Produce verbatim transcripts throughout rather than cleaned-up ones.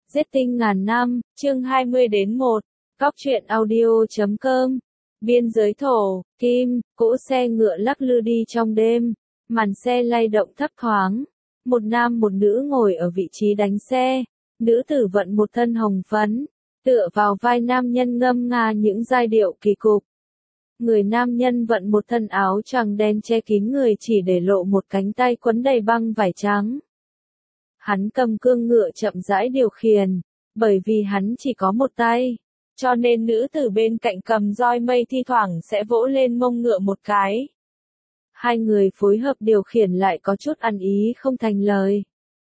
Giết tinh ngàn năm, chương hai mươi đến một, góc truyện audio chấm com. Biên giới thổ, kim, cỗ xe ngựa lắc lư đi trong đêm, màn xe lay động thấp thoáng. Một nam một nữ ngồi ở vị trí đánh xe, nữ tử vận một thân hồng phấn, tựa vào vai nam nhân ngâm nga những giai điệu kỳ cục. Người nam nhân vận một thân áo choàng đen che kín người chỉ để lộ một cánh tay quấn đầy băng vải trắng. Hắn cầm cương ngựa chậm rãi điều khiển, bởi vì hắn chỉ có một tay, cho nên nữ tử bên cạnh cầm roi mây thi thoảng sẽ vỗ lên mông ngựa một cái. Hai người phối hợp điều khiển lại có chút ăn ý không thành lời.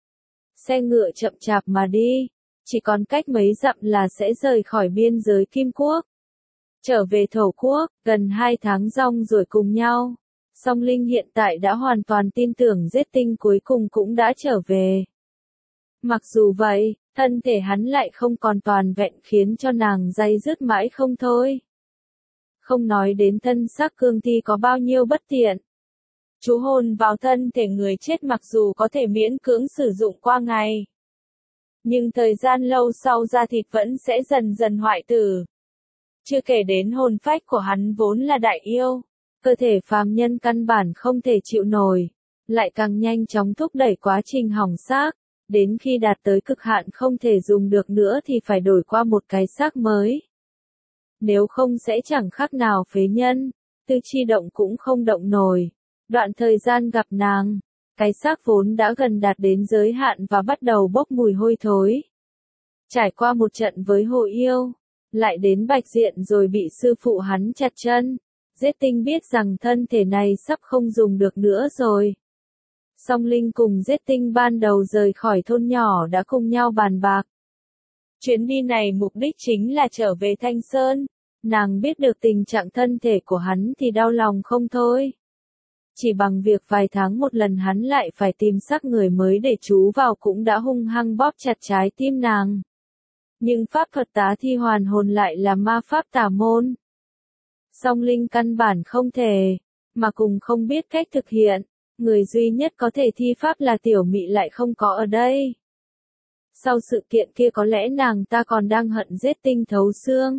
Xe ngựa chậm chạp mà đi, chỉ còn cách mấy dặm là sẽ rời khỏi biên giới Kim Quốc. Trở về Thổ Quốc, gần hai tháng rong rồi cùng nhau. Song Linh hiện tại đã hoàn toàn tin tưởng Giết Tinh cuối cùng cũng đã trở về. Mặc dù vậy, thân thể hắn lại không còn toàn vẹn khiến cho nàng day dứt mãi không thôi. Không nói đến thân xác cương thi có bao nhiêu bất tiện. Chú hồn vào thân thể người chết mặc dù có thể miễn cưỡng sử dụng qua ngày. Nhưng thời gian lâu sau da thịt vẫn sẽ dần dần hoại tử. Chưa kể đến hồn phách của hắn vốn là đại yêu, cơ thể phàm nhân căn bản không thể chịu nổi, lại càng nhanh chóng thúc đẩy quá trình hỏng xác, đến khi đạt tới cực hạn không thể dùng được nữa thì phải đổi qua một cái xác mới. Nếu không sẽ chẳng khác nào phế nhân, tư chi động cũng không động nổi. Đoạn thời gian gặp nàng, cái xác vốn đã gần đạt đến giới hạn và bắt đầu bốc mùi hôi thối. Trải qua một trận với hồ yêu, lại đến bạch diện rồi bị sư phụ hắn chặt chân. Giết Tinh biết rằng thân thể này sắp không dùng được nữa rồi. Song Linh cùng Giết Tinh ban đầu rời khỏi thôn nhỏ đã cùng nhau bàn bạc. Chuyến đi này mục đích chính là trở về Thanh Sơn. Nàng biết được tình trạng thân thể của hắn thì đau lòng không thôi. Chỉ bằng việc vài tháng một lần hắn lại phải tìm xác người mới để trú vào cũng đã hung hăng bóp chặt trái tim nàng. Nhưng pháp thuật tá thi hoàn hồn lại là ma pháp tà môn. Song Linh căn bản không thể, mà cùng không biết cách thực hiện, người duy nhất có thể thi pháp là Tiểu Mị lại không có ở đây. Sau sự kiện kia có lẽ nàng ta còn đang hận Giết Tinh thấu xương.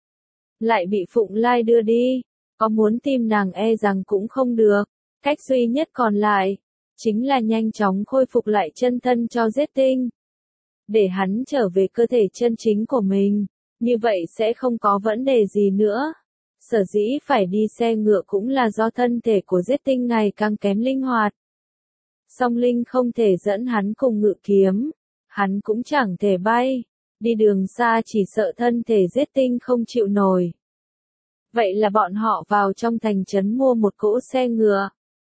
Lại bị Phụng Lai đưa đi, có muốn tìm nàng e rằng cũng không được, cách duy nhất còn lại, chính là nhanh chóng khôi phục lại chân thân cho Giết Tinh. Để hắn trở về cơ thể chân chính của mình, như vậy sẽ không có vấn đề gì nữa. Sở dĩ phải đi xe ngựa cũng là do thân thể của Giết Tinh ngày càng kém linh hoạt. Song Linh không thể dẫn hắn cùng ngự kiếm, hắn cũng chẳng thể bay, đi đường xa chỉ sợ thân thể Giết Tinh không chịu nổi. Vậy là bọn họ vào trong thành trấn mua một cỗ xe ngựa.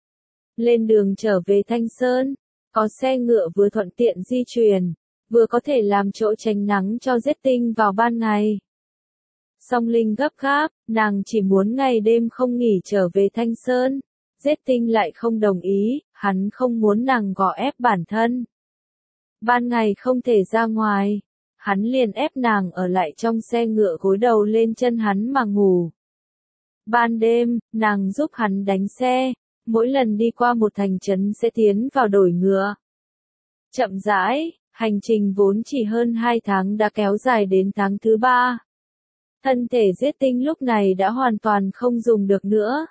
Lên đường trở về Thanh Sơn, có xe ngựa vừa thuận tiện di chuyển, vừa có thể làm chỗ tránh nắng cho Giết Tinh vào ban ngày. Song Linh gấp gáp, nàng chỉ muốn ngày đêm không nghỉ trở về Thanh Sơn. Giết Tinh lại không đồng ý, hắn không muốn nàng gò ép bản thân. Ban ngày không thể ra ngoài, hắn liền ép nàng ở lại trong xe ngựa gối đầu lên chân hắn mà ngủ. Ban đêm, nàng giúp hắn đánh xe, mỗi lần đi qua một thành trấn sẽ tiến vào đổi ngựa. Chậm rãi, hành trình vốn chỉ hơn hai tháng đã kéo dài đến tháng thứ ba. Thân thể Giết Tinh lúc này đã hoàn toàn không dùng được nữa.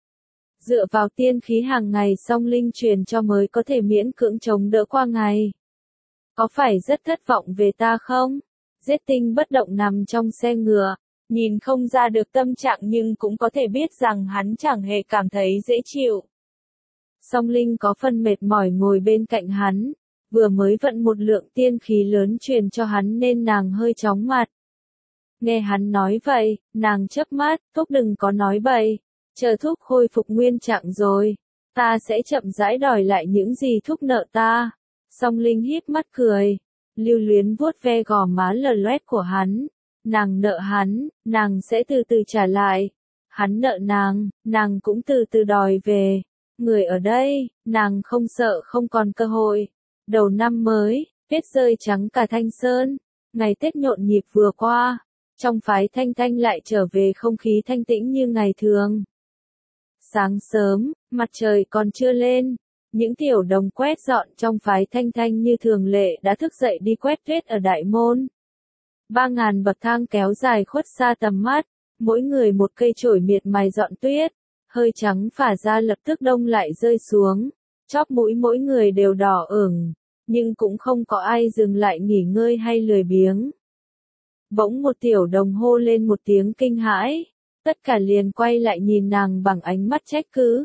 Dựa vào tiên khí hàng ngày Song Linh truyền cho mới có thể miễn cưỡng chống đỡ qua ngày. Có phải rất thất vọng về ta không? Giết Tinh bất động nằm trong xe ngựa, nhìn không ra được tâm trạng nhưng cũng có thể biết rằng hắn chẳng hề cảm thấy dễ chịu. Song Linh có phần mệt mỏi ngồi bên cạnh hắn, vừa mới vận một lượng tiên khí lớn truyền cho hắn nên nàng hơi chóng mặt. Nghe hắn nói vậy, nàng chớp mắt, Thúc đừng có nói bậy, chờ Thúc khôi phục nguyên trạng rồi, ta sẽ chậm rãi đòi lại những gì Thúc nợ ta. Song Linh híp mắt cười, lưu luyến vuốt ve gò má lờ loét của hắn, nàng nợ hắn, nàng sẽ từ từ trả lại, hắn nợ nàng, nàng cũng từ từ đòi về, người ở đây, nàng không sợ không còn cơ hội. Đầu năm mới, tuyết rơi trắng cả Thanh Sơn, ngày Tết nhộn nhịp vừa qua. Trong phái Thanh Thanh lại trở về không khí thanh tĩnh như ngày thường. Sáng sớm, mặt trời còn chưa lên, Những tiểu đồng quét dọn trong phái Thanh Thanh như thường lệ đã thức dậy đi quét tuyết ở đại môn. Ba ngàn bậc thang kéo dài khuất xa tầm mắt, mỗi người một cây chổi miệt mài dọn tuyết, hơi trắng phả ra lập tức đông lại rơi xuống, chóp mũi mỗi người đều đỏ ửng, nhưng cũng không có ai dừng lại nghỉ ngơi hay lười biếng. Bỗng một tiểu đồng hô lên một tiếng kinh hãi, tất cả liền quay lại nhìn nàng bằng ánh mắt trách cứ.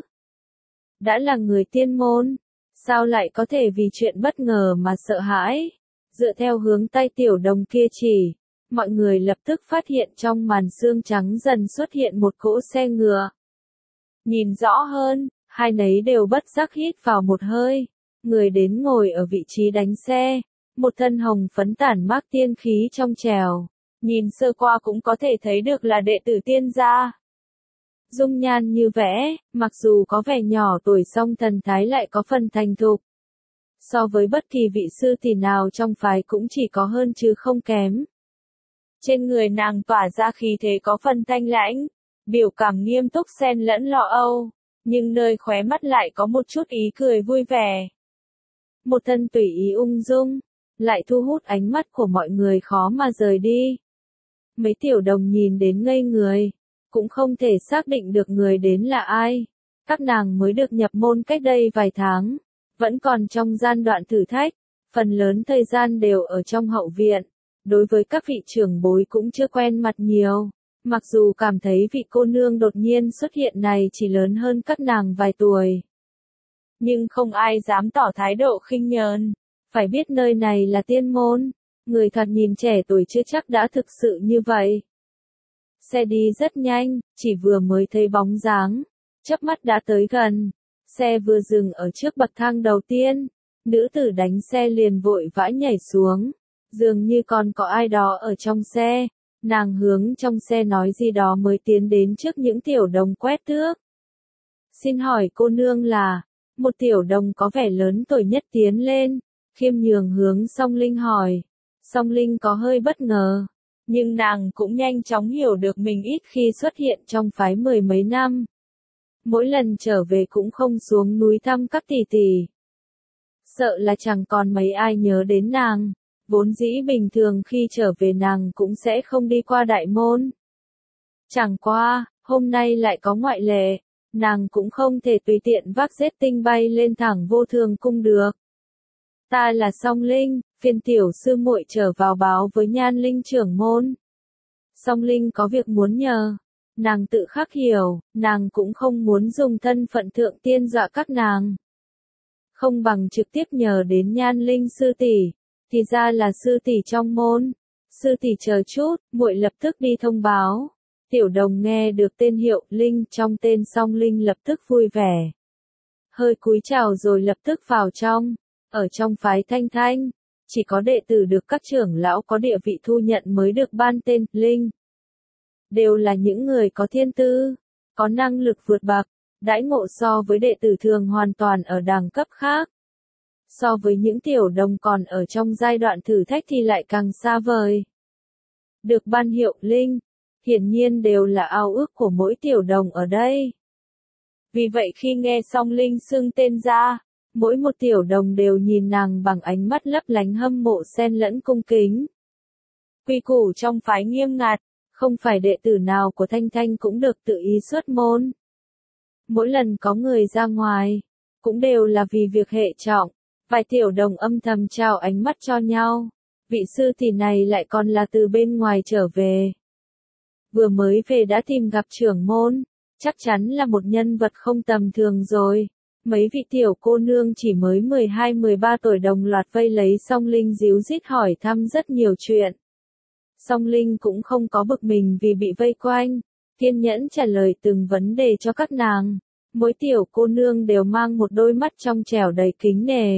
Đã là người tiên môn, sao lại có thể vì chuyện bất ngờ mà sợ hãi? Dựa theo hướng tay tiểu đồng kia chỉ, mọi người lập tức phát hiện trong màn sương trắng dần xuất hiện một cỗ xe ngựa. Nhìn rõ hơn, hai nấy đều bất giác hít vào một hơi, người đến ngồi ở vị trí đánh xe, một thân hồng phấn tản mát tiên khí trong trèo, nhìn sơ qua cũng có thể thấy được là đệ tử tiên gia. Dung nhan như vẽ, mặc dù có vẻ nhỏ tuổi song thần thái lại có phần thành thục. So với bất kỳ vị sư tỷ nào trong phái cũng chỉ có hơn chứ không kém. Trên người nàng tỏa ra khí thế có phần thanh lãnh, biểu cảm nghiêm túc xen lẫn lo âu, nhưng nơi khóe mắt lại có một chút ý cười vui vẻ. Một thân tùy ý ung dung, lại thu hút ánh mắt của mọi người khó mà rời đi. Mấy tiểu đồng nhìn đến ngây người, cũng không thể xác định được người đến là ai. Các nàng mới được nhập môn cách đây vài tháng, vẫn còn trong giai đoạn thử thách, phần lớn thời gian đều ở trong hậu viện. Đối với các vị trưởng bối cũng chưa quen mặt nhiều, mặc dù cảm thấy vị cô nương đột nhiên xuất hiện này chỉ lớn hơn các nàng vài tuổi. Nhưng không ai dám tỏ thái độ khinh nhờn, phải biết nơi này là tiên môn, người thoạt nhìn trẻ tuổi chưa chắc đã thực sự như vậy. Xe đi rất nhanh, chỉ vừa mới thấy bóng dáng, chớp mắt đã tới gần. Xe vừa dừng ở trước bậc thang đầu tiên, nữ tử đánh xe liền vội vã nhảy xuống, dường như còn có ai đó ở trong xe, nàng hướng trong xe nói gì đó mới tiến đến trước những tiểu đồng quét tước. Xin hỏi cô nương là, một tiểu đồng có vẻ lớn tuổi nhất tiến lên, khiêm nhường hướng Song Linh hỏi. Song Linh có hơi bất ngờ, nhưng nàng cũng nhanh chóng hiểu được mình ít khi xuất hiện trong phái mười mấy năm. Mỗi lần trở về cũng không xuống núi thăm các tỷ tỷ. Sợ là chẳng còn mấy ai nhớ đến nàng, vốn dĩ bình thường khi trở về nàng cũng sẽ không đi qua đại môn. Chẳng qua, hôm nay lại có ngoại lệ, nàng cũng không thể tùy tiện vác giết tinh bay lên thẳng vô thường cung được. Ta là Song Linh, phiên tiểu sư muội trở vào báo với Nhan Linh trưởng môn. Song Linh có việc muốn nhờ. Nàng tự khắc hiểu, nàng cũng không muốn dùng thân phận thượng tiên dọa các nàng. Không bằng trực tiếp nhờ đến Nhan Linh sư tỷ, thì ra là sư tỷ trong môn. Sư tỷ chờ chút, muội lập tức đi thông báo. Tiểu đồng nghe được tên hiệu Linh trong tên Song Linh lập tức vui vẻ. Hơi cúi chào rồi lập tức vào trong. Ở trong phái Thanh Thanh, chỉ có đệ tử được các trưởng lão có địa vị thu nhận mới được ban tên Linh. Đều là những người có thiên tư, có năng lực vượt bậc, đãi ngộ so với đệ tử thường hoàn toàn ở đẳng cấp khác. So với những tiểu đồng còn ở trong giai đoạn thử thách thì lại càng xa vời. Được ban hiệu Linh, hiển nhiên đều là ao ước của mỗi tiểu đồng ở đây. Vì vậy khi nghe xong Linh xưng tên ra, mỗi một tiểu đồng đều nhìn nàng bằng ánh mắt lấp lánh hâm mộ xen lẫn cung kính. Quy củ trong phái nghiêm ngặt, không phải đệ tử nào của Thanh Thanh cũng được tự ý xuất môn. Mỗi lần có người ra ngoài, cũng đều là vì việc hệ trọng, vài tiểu đồng âm thầm trao ánh mắt cho nhau. Vị sư tỷ này lại còn là từ bên ngoài trở về. Vừa mới về đã tìm gặp trưởng môn, chắc chắn là một nhân vật không tầm thường rồi. Mấy vị tiểu cô nương chỉ mới mười hai mười ba tuổi đồng loạt vây lấy Song Linh díu dít hỏi thăm rất nhiều chuyện. Song Linh cũng không có bực mình vì bị vây quanh, kiên nhẫn trả lời từng vấn đề cho các nàng. Mỗi tiểu cô nương đều mang một đôi mắt trong trẻo đầy kính nể.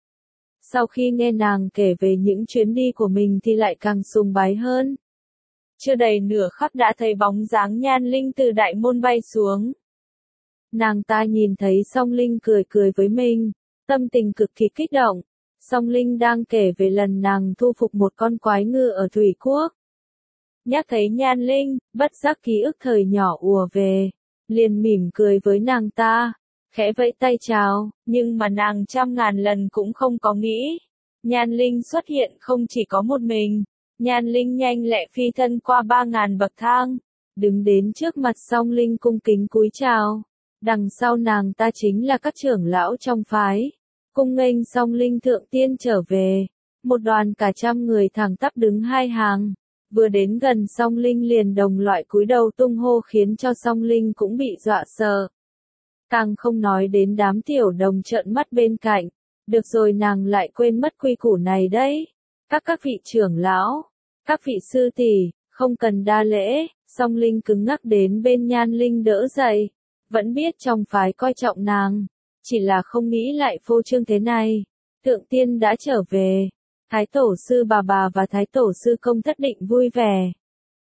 Sau khi nghe nàng kể về những chuyến đi của mình thì lại càng sùng bái hơn. Chưa đầy nửa khắc đã thấy bóng dáng Nhan Linh từ đại môn bay xuống. Nàng ta nhìn thấy Song Linh cười cười với mình, tâm tình cực kỳ kích động. Song Linh đang kể về lần nàng thu phục một con quái ngư ở Thủy Quốc. Nhắc thấy Nhan Linh, bất giác ký ức thời nhỏ ùa về, liền mỉm cười với nàng ta, khẽ vẫy tay chào, nhưng mà nàng trăm ngàn lần cũng không có nghĩ. Nhan Linh xuất hiện không chỉ có một mình, Nhan Linh nhanh lẹ phi thân qua ba ngàn bậc thang, đứng đến trước mặt Song Linh cung kính cúi chào. Đằng sau nàng ta chính là các trưởng lão trong phái, cung nghênh Song Linh thượng tiên trở về. Một đoàn cả trăm người thẳng tắp đứng hai hàng, vừa đến gần Song Linh liền đồng loại cúi đầu tung hô khiến cho Song Linh cũng bị dọa sợ. Càng không nói đến đám tiểu đồng trợn mắt bên cạnh, được rồi nàng lại quên mất quy củ này đấy. Các các vị trưởng lão, các vị sư tỷ, không cần đa lễ. Song Linh cứng ngắc đến bên Nhan Linh đỡ dậy, vẫn biết trong phái coi trọng nàng, chỉ là không nghĩ lại phô trương thế này. Thượng tiên đã trở về, Thái tổ sư bà bà và Thái tổ sư công thất định vui vẻ.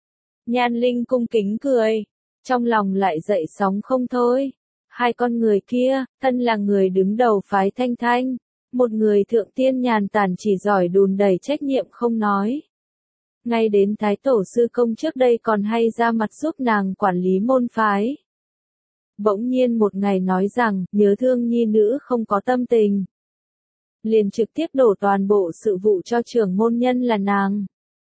Nhan Linh cung kính cười, trong lòng lại dậy sóng không thôi. Hai con người kia, thân là người đứng đầu phái Thanh Thanh, một người thượng tiên nhàn tản chỉ giỏi đùn đẩy trách nhiệm không nói. Ngay đến Thái tổ sư công trước đây còn hay ra mặt giúp nàng quản lý môn phái. Bỗng nhiên một ngày nói rằng, nhớ thương nhi nữ không có tâm tình. Liền trực tiếp đổ toàn bộ sự vụ cho trưởng môn nhân là nàng.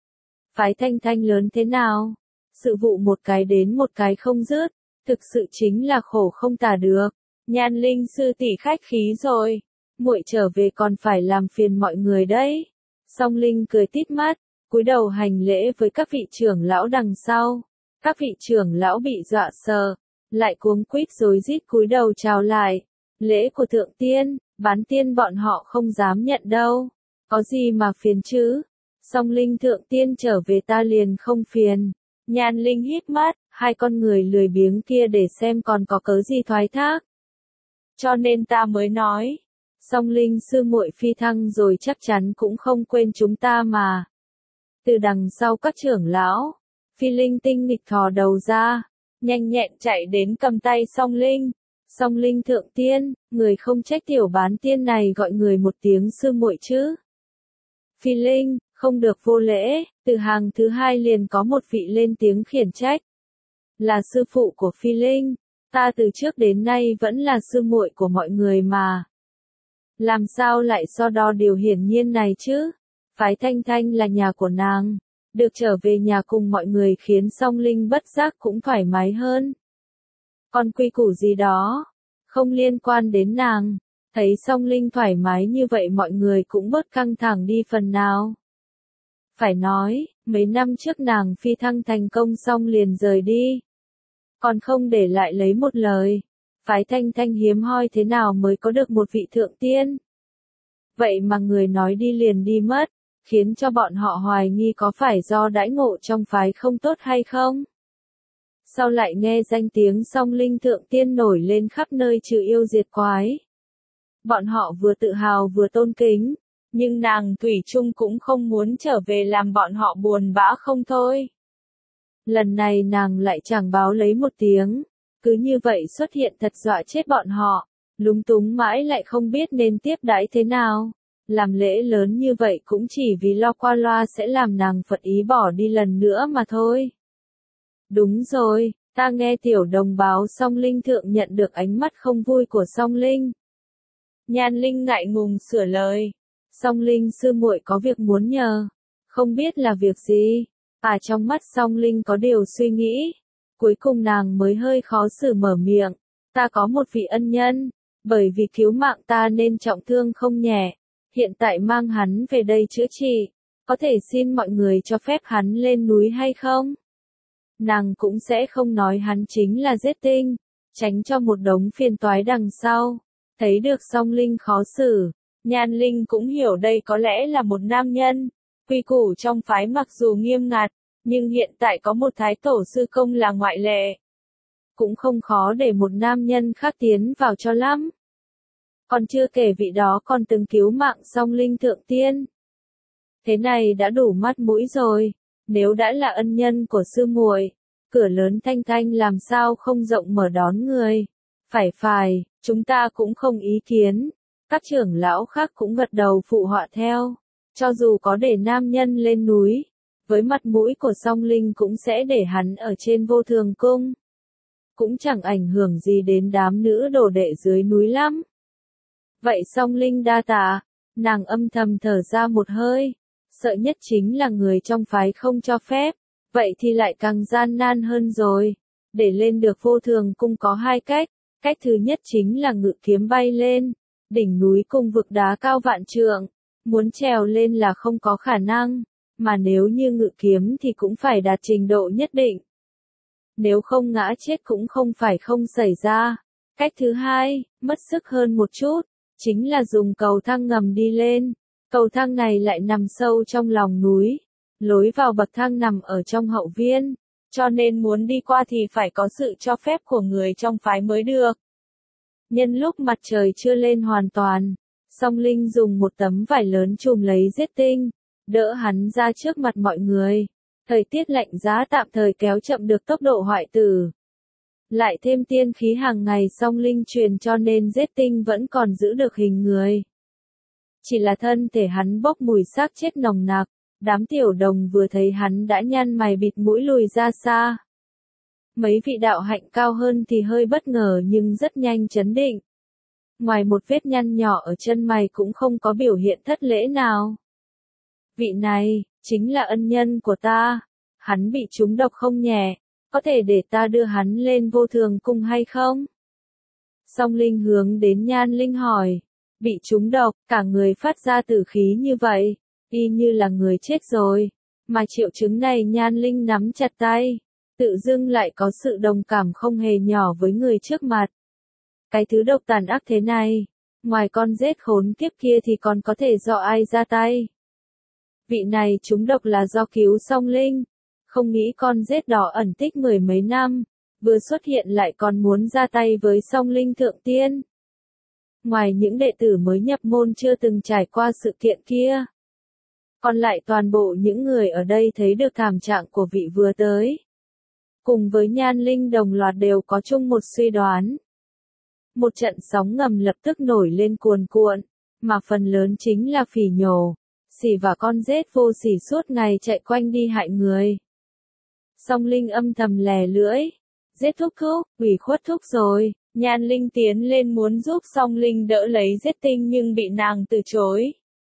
Phái Thanh Thanh lớn thế nào? Sự vụ một cái đến một cái không dứt, thực sự chính là khổ không tả được. Nhan Linh sư tỷ khách khí rồi, muội trở về còn phải làm phiền mọi người đấy. Song Linh cười tít mắt, cúi đầu hành lễ với các vị trưởng lão đằng sau. Các vị trưởng lão bị dọa sợ, lại cuống quýt rối rít cúi đầu chào lại. Lễ của thượng tiên, bán tiên bọn họ không dám nhận đâu. Có gì mà phiền chứ? Song Linh thượng tiên trở về ta liền không phiền. Nhan Linh hít mắt, hai con người lười biếng kia để xem còn có cớ gì thoái thác. Cho nên ta mới nói, Song Linh sư muội phi thăng rồi chắc chắn cũng không quên chúng ta mà. Từ đằng sau các trưởng lão, Phi Linh tinh nghịch thò đầu ra, nhanh nhẹn chạy đến cầm tay Song Linh. Song Linh thượng tiên, người không trách tiểu bán tiên này gọi người một tiếng sư muội chứ. Phi Linh, không được vô lễ. Từ hàng thứ hai liền có một vị lên tiếng khiển trách. Là sư phụ của Phi Linh, ta từ trước đến nay vẫn là sư muội của mọi người mà. Làm sao lại so đo điều hiển nhiên này chứ? Phái Thanh Thanh là nhà của nàng, được trở về nhà cùng mọi người khiến Song Linh bất giác cũng thoải mái hơn. Còn quy củ gì đó, không liên quan đến nàng. Thấy Song Linh thoải mái như vậy mọi người cũng bớt căng thẳng đi phần nào. Phải nói, mấy năm trước nàng phi thăng thành công xong liền rời đi. Còn không để lại lấy một lời. Phái Thanh Thanh hiếm hoi thế nào mới có được một vị thượng tiên. Vậy mà người nói đi liền đi mất, khiến cho bọn họ hoài nghi có phải do đãi ngộ trong phái không tốt hay không. Sau lại nghe danh tiếng Song Linh thượng tiên nổi lên khắp nơi trừ yêu diệt quái. Bọn họ vừa tự hào vừa tôn kính, nhưng nàng thủy chung cũng không muốn trở về làm bọn họ buồn bã không thôi. Lần này nàng lại chẳng báo lấy một tiếng, cứ như vậy xuất hiện thật dọa chết bọn họ, lúng túng mãi lại không biết nên tiếp đãi thế nào. Làm lễ lớn như vậy cũng chỉ vì lo qua loa sẽ làm nàng phật ý bỏ đi lần nữa mà thôi. Đúng rồi, ta nghe tiểu đồng báo Song Linh thượng nhận được ánh mắt không vui của Song Linh. Nhan Linh ngại ngùng sửa lời. Song Linh sư muội có việc muốn nhờ. Không biết là việc gì. À trong mắt Song Linh có điều suy nghĩ. Cuối cùng nàng mới hơi khó xử mở miệng. Ta có một vị ân nhân. Bởi vì cứu mạng ta nên trọng thương không nhẹ. Hiện tại mang hắn về đây chữa trị. Có thể xin mọi người cho phép hắn lên núi hay không? Nàng cũng sẽ không nói hắn chính là giết tinh. Tránh cho một đống phiền toái đằng sau. Thấy được Song Linh khó xử, Nhan Linh cũng hiểu đây có lẽ là một nam nhân. Quy củ trong phái mặc dù nghiêm ngặt, nhưng hiện tại có một thái tổ sư công là ngoại lệ. Cũng không khó để một nam nhân khác tiến vào cho lắm. Còn chưa kể vị đó còn từng cứu mạng Song Linh thượng tiên. Thế này đã đủ mắt mũi rồi, nếu đã là ân nhân của sư muội, cửa lớn Thanh Thanh làm sao không rộng mở đón người. Phải phải, chúng ta cũng không ý kiến. Các trưởng lão khác cũng gật đầu phụ họa theo. Cho dù có để nam nhân lên núi, với mặt mũi của Song Linh cũng sẽ để hắn ở trên vô thường cung. cũng chẳng ảnh hưởng gì đến đám nữ đồ đệ dưới núi lắm. Vậy Song Linh đa tạ, nàng âm thầm thở ra một hơi, sợ nhất chính là người trong phái không cho phép, vậy thì lại càng gian nan hơn rồi. Để lên được Vô Thường Cung có hai cách, cách thứ nhất chính là ngự kiếm bay lên, đỉnh núi cung vực đá cao vạn trượng, muốn trèo lên là không có khả năng, mà nếu như ngự kiếm thì cũng phải đạt trình độ nhất định. Nếu không ngã chết cũng không phải không xảy ra. Cách thứ hai, mất sức hơn một chút, chính là dùng cầu thang ngầm đi lên. Cầu thang này lại nằm sâu trong lòng núi, lối vào bậc thang nằm ở trong hậu viên, cho nên muốn đi qua thì phải có sự cho phép của người trong phái mới được. Nhân lúc mặt trời chưa lên hoàn toàn, Song Linh dùng một tấm vải lớn trùm lấy Giết Tinh, đỡ hắn ra trước mặt mọi người. Thời tiết lạnh giá tạm thời kéo chậm được tốc độ hoại tử. Lại thêm tiên khí hàng ngày Song Linh truyền cho nên Giết Tinh vẫn còn giữ được hình người. Chỉ là thân thể hắn bốc mùi xác chết nồng nặc, đám tiểu đồng vừa thấy hắn đã nhăn mày bịt mũi lùi ra xa. Mấy vị đạo hạnh cao hơn thì hơi bất ngờ nhưng rất nhanh chấn định. Ngoài một vết nhăn nhỏ ở chân mày cũng không có biểu hiện thất lễ nào. Vị này, chính là ân nhân của ta. Hắn bị trúng độc không nhẹ, có thể để ta đưa hắn lên Vô Thường Cung hay không? Song Linh hướng đến Nhan Linh hỏi. Bị trúng độc, cả người phát ra tử khí như vậy, y như là người chết rồi. Mà triệu chứng này Nhan Linh nắm chặt tay, tự dưng lại có sự đồng cảm không hề nhỏ với người trước mặt. Cái thứ độc tàn ác thế này, ngoài con rết khốn kiếp kia thì còn có thể do ai ra tay? Vị này trúng độc là do cứu Song Linh, không nghĩ con rết đó ẩn tích mười mấy năm, vừa xuất hiện lại còn muốn ra tay với Song Linh thượng tiên. Ngoài những đệ tử mới nhập môn chưa từng trải qua sự kiện kia, còn lại toàn bộ những người ở đây thấy được thảm trạng của vị vừa tới. Cùng với Nhan Linh đồng loạt đều có chung một suy đoán. Một trận sóng ngầm lập tức nổi lên cuồn cuộn, mà phần lớn chính là phỉ nhổ, xỉ và con rết vô sỉ suốt ngày chạy quanh đi hại người. Song Linh âm thầm lè lưỡi, Giết thúc thúc, ủy khuất thúc rồi. Nhan Linh tiến lên muốn giúp Song Linh đỡ lấy Giết Tinh nhưng bị nàng từ chối.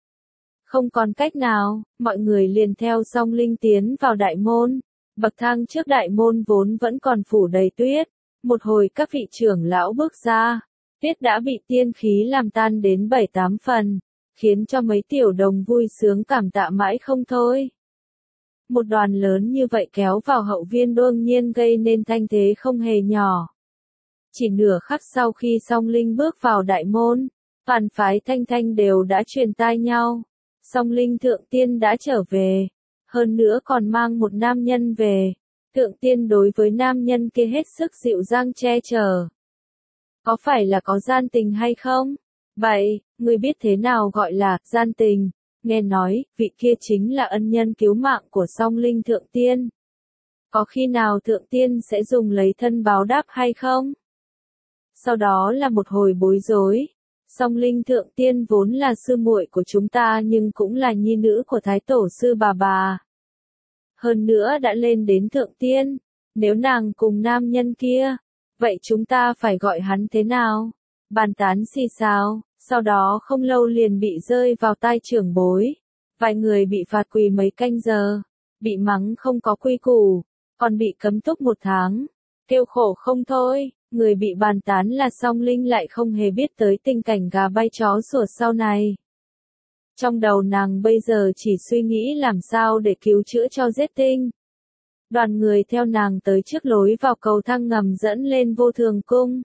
Không còn cách nào, mọi người liền theo Song Linh tiến vào đại môn. Bậc thang trước đại môn vốn vẫn còn phủ đầy tuyết. Một hồi các vị trưởng lão bước ra, tuyết đã bị tiên khí làm tan đến bảy tám phần, khiến cho mấy tiểu đồng vui sướng cảm tạ mãi không thôi. Một đoàn lớn như vậy kéo vào hậu viên đương nhiên gây nên thanh thế không hề nhỏ. Chỉ nửa khắc sau khi Song Linh bước vào đại môn, toàn phái Thanh Thanh đều đã truyền tai nhau. Song Linh thượng tiên đã trở về, hơn nữa còn mang một nam nhân về. Thượng tiên đối với nam nhân kia hết sức dịu dàng che chở. Có phải là có gian tình hay không? Vậy, người biết thế nào gọi là gian tình? Nghe nói, vị kia chính là ân nhân cứu mạng của Song Linh thượng tiên. Có khi nào thượng tiên sẽ dùng lấy thân báo đáp hay không? Sau đó là một hồi bối rối. Song Linh thượng tiên vốn là sư muội của chúng ta nhưng cũng là nhi nữ của Thái Tổ sư bà bà. Hơn nữa đã lên đến thượng tiên, nếu nàng cùng nam nhân kia, vậy chúng ta phải gọi hắn thế nào? Bàn tán xì xào, sau đó không lâu liền bị rơi vào tai trưởng bối. Vài người bị phạt quỳ mấy canh giờ, bị mắng không có quy củ, còn bị cấm túc một tháng. Kêu khổ không thôi, người bị bàn tán là Song Linh lại không hề biết tới tình cảnh gà bay chó sủa sau này. Trong đầu nàng bây giờ chỉ suy nghĩ làm sao để cứu chữa cho Giết Tinh. Đoàn người theo nàng tới trước lối vào cầu thang ngầm dẫn lên Vô Thường Cung.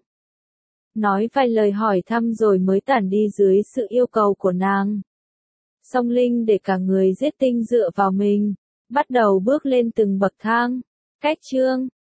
Nói vài lời hỏi thăm rồi mới tản đi dưới sự yêu cầu của nàng. Song Linh để cả người Giết Tinh dựa vào mình, bắt đầu bước lên từng bậc thang. Cách chương